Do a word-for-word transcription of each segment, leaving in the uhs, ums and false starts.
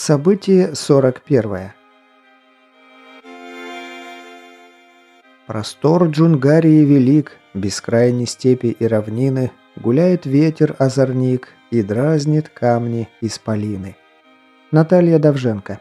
Событие сорок первое. Простор Джунгарии велик, бескрайней степи и равнины, гуляет ветер-озорник и дразнит камни исполины. Наталья Довженко.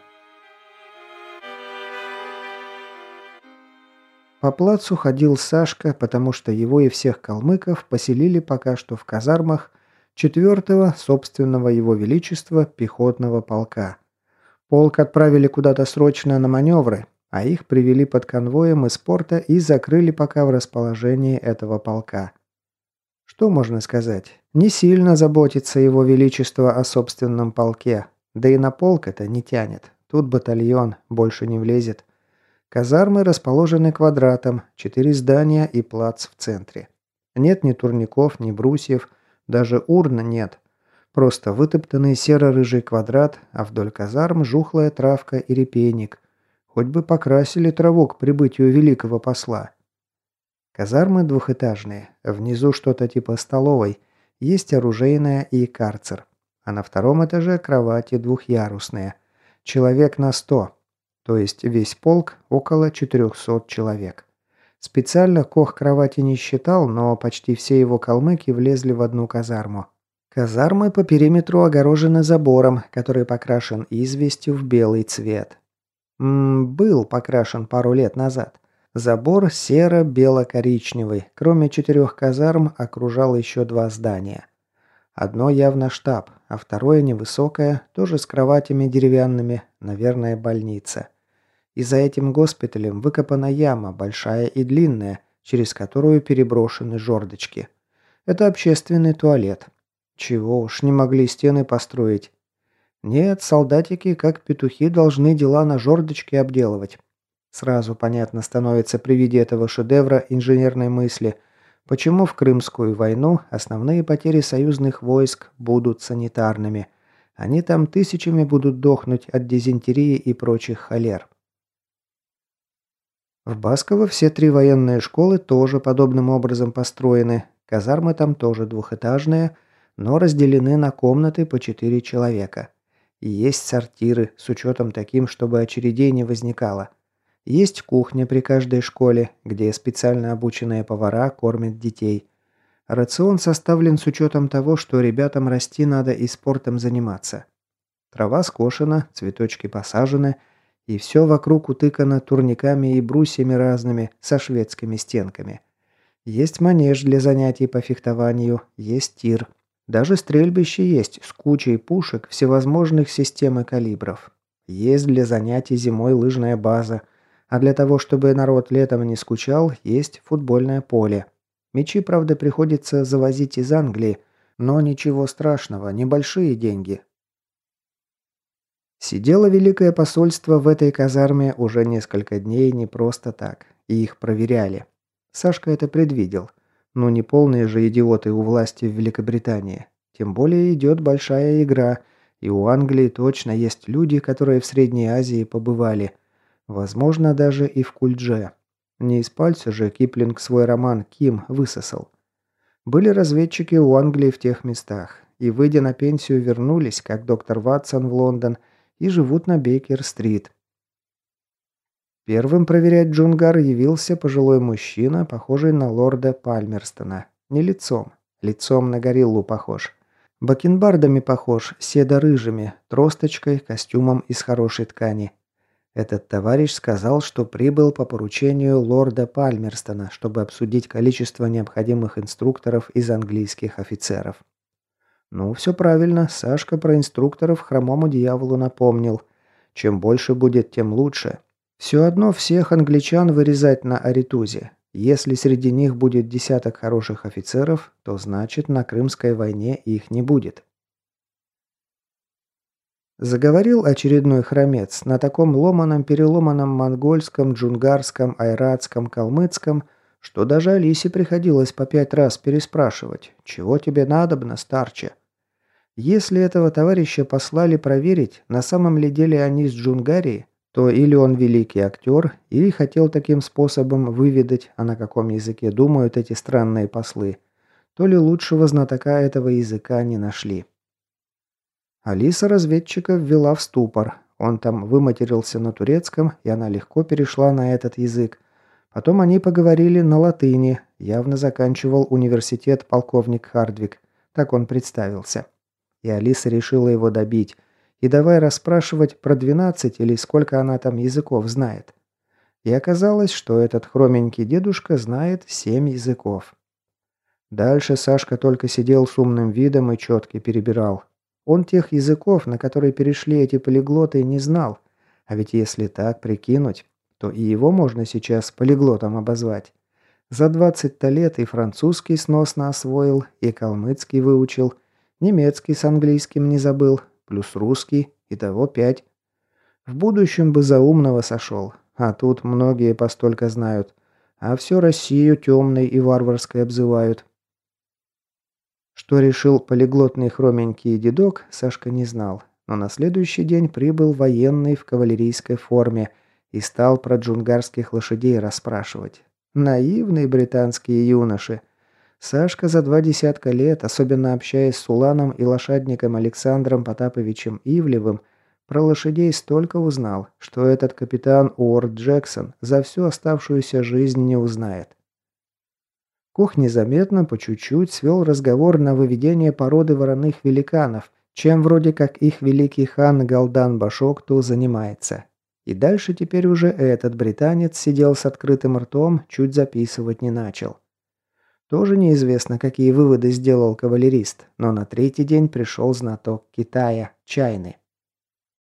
По плацу ходил Сашка, потому что его и всех калмыков поселили пока что в казармах четвертого собственного его величества пехотного полка. Полк отправили куда-то срочно на маневры, а их привели под конвоем из порта и закрыли пока в расположении этого полка. Что можно сказать? Не сильно заботится его величество о собственном полке, да и на полк это не тянет. Тут батальон больше не влезет. Казармы расположены квадратом, четыре здания и плац в центре. Нет ни турников, ни брусьев, даже урн нет. Просто вытоптанный серо-рыжий квадрат, а вдоль казарм жухлая травка и репейник. Хоть бы покрасили траву к прибытию великого посла. Казармы двухэтажные, внизу что-то типа столовой, есть оружейная и карцер. А на втором этаже кровати двухъярусные. Человек на сто, то есть весь полк около четырехсот человек. Специально Кох кровати не считал, но почти все его калмыки влезли в одну казарму. Казармы по периметру огорожены забором, который покрашен известью в белый цвет. М, был покрашен пару лет назад. Забор серо-бело-коричневый, кроме четырех казарм окружал еще два здания. Одно явно штаб, а второе невысокое, тоже с кроватями деревянными, наверное, больница. И за этим госпиталем выкопана яма, большая и длинная, через которую переброшены жердочки. Это общественный туалет. Чего уж, не могли стены построить. Нет, солдатики, как петухи, должны дела на жердочке обделывать. Сразу понятно становится при виде этого шедевра инженерной мысли, почему в Крымскую войну основные потери союзных войск будут санитарными. Они там тысячами будут дохнуть от дизентерии и прочих холер. В Басково все три военные школы тоже подобным образом построены. Казармы там тоже двухэтажные, но разделены на комнаты по четыре человека. И есть сортиры с учетом таким, чтобы очередей не возникало. Есть кухня при каждой школе, где специально обученные повара кормят детей. Рацион составлен с учетом того, что ребятам расти надо и спортом заниматься. Трава скошена, цветочки посажены, и все вокруг утыкано турниками и брусьями разными со шведскими стенками. Есть манеж для занятий по фехтованию, есть тир. Даже стрельбище есть с кучей пушек всевозможных систем и калибров. Есть для занятий зимой лыжная база, а для того, чтобы народ летом не скучал, есть футбольное поле. Мячи, правда, приходится завозить из Англии, но ничего страшного, небольшие деньги. Сидело Великое посольство в этой казарме уже несколько дней не просто так, и их проверяли. Сашка это предвидел. Ну не полные же идиоты у власти в Великобритании. Тем более идет большая игра, и у Англии точно есть люди, которые в Средней Азии побывали. Возможно, даже и в Кульдже. Не из пальца же Киплинг свой роман «Ким» высосал. Были разведчики у Англии в тех местах, и, выйдя на пенсию, вернулись, как доктор Ватсон в Лондон, и живут на Бейкер-стрит. Первым проверять Джунгар явился пожилой мужчина, похожий на лорда Пальмерстона. Не лицом. Лицом на гориллу похож. Бакенбардами похож, седо-рыжими, тросточкой, костюмом из хорошей ткани. Этот товарищ сказал, что прибыл по поручению лорда Пальмерстона, чтобы обсудить количество необходимых инструкторов из английских офицеров. Ну, все правильно, Сашка про инструкторов хромому дьяволу напомнил. Чем больше будет, тем лучше. Все одно всех англичан вырезать на Аритузе. Если среди них будет десяток хороших офицеров, то значит на Крымской войне их не будет. Заговорил очередной хромец на таком ломаном-переломанном монгольском, джунгарском, айратском, калмыцком, что даже Алисе приходилось по пять раз переспрашивать: «Чего тебе надобно, старче?» Если этого товарища послали проверить, на самом ли деле они с Джунгарии, то или он великий актер, или хотел таким способом выведать, а на каком языке думают эти странные послы, то ли лучшего знатока этого языка не нашли. Алиса разведчика ввела в ступор. Он там выматерился на турецком, и она легко перешла на этот язык. Потом они поговорили на латыни. Явно заканчивал университет полковник Хардвик. Так он представился. И Алиса решила его добить. И давай расспрашивать про двенадцать или сколько она там языков знает. И оказалось, что этот хроменький дедушка знает семь языков. Дальше Сашка только сидел с умным видом и четки перебирал. Он тех языков, на которые перешли эти полиглоты, не знал. А ведь если так прикинуть, то и его можно сейчас полиглотом обозвать. За двадцать-то лет и французский сносно освоил, и калмыцкий выучил, немецкий с английским не забыл, плюс русский, итого пять. В будущем бы за умного сошел, а тут многие постолько знают, а всю Россию темной и варварской обзывают. Что решил полиглотный хроменький дедок, Сашка не знал, но на следующий день прибыл военный в кавалерийской форме и стал про джунгарских лошадей расспрашивать. Наивные британские юноши. Сашка за два десятка лет, особенно общаясь с Уланом и лошадником Александром Потаповичем Ивлевым, про лошадей столько узнал, что этот капитан Уорд Джексон за всю оставшуюся жизнь не узнает. Кох незаметно, по чуть-чуть, свел разговор на выведение породы вороных великанов, чем вроде как их великий хан Галдан Башокту занимается. И дальше теперь уже этот британец сидел с открытым ртом, чуть записывать не начал. Тоже неизвестно, какие выводы сделал кавалерист, но на третий день пришел знаток Китая, Чайны.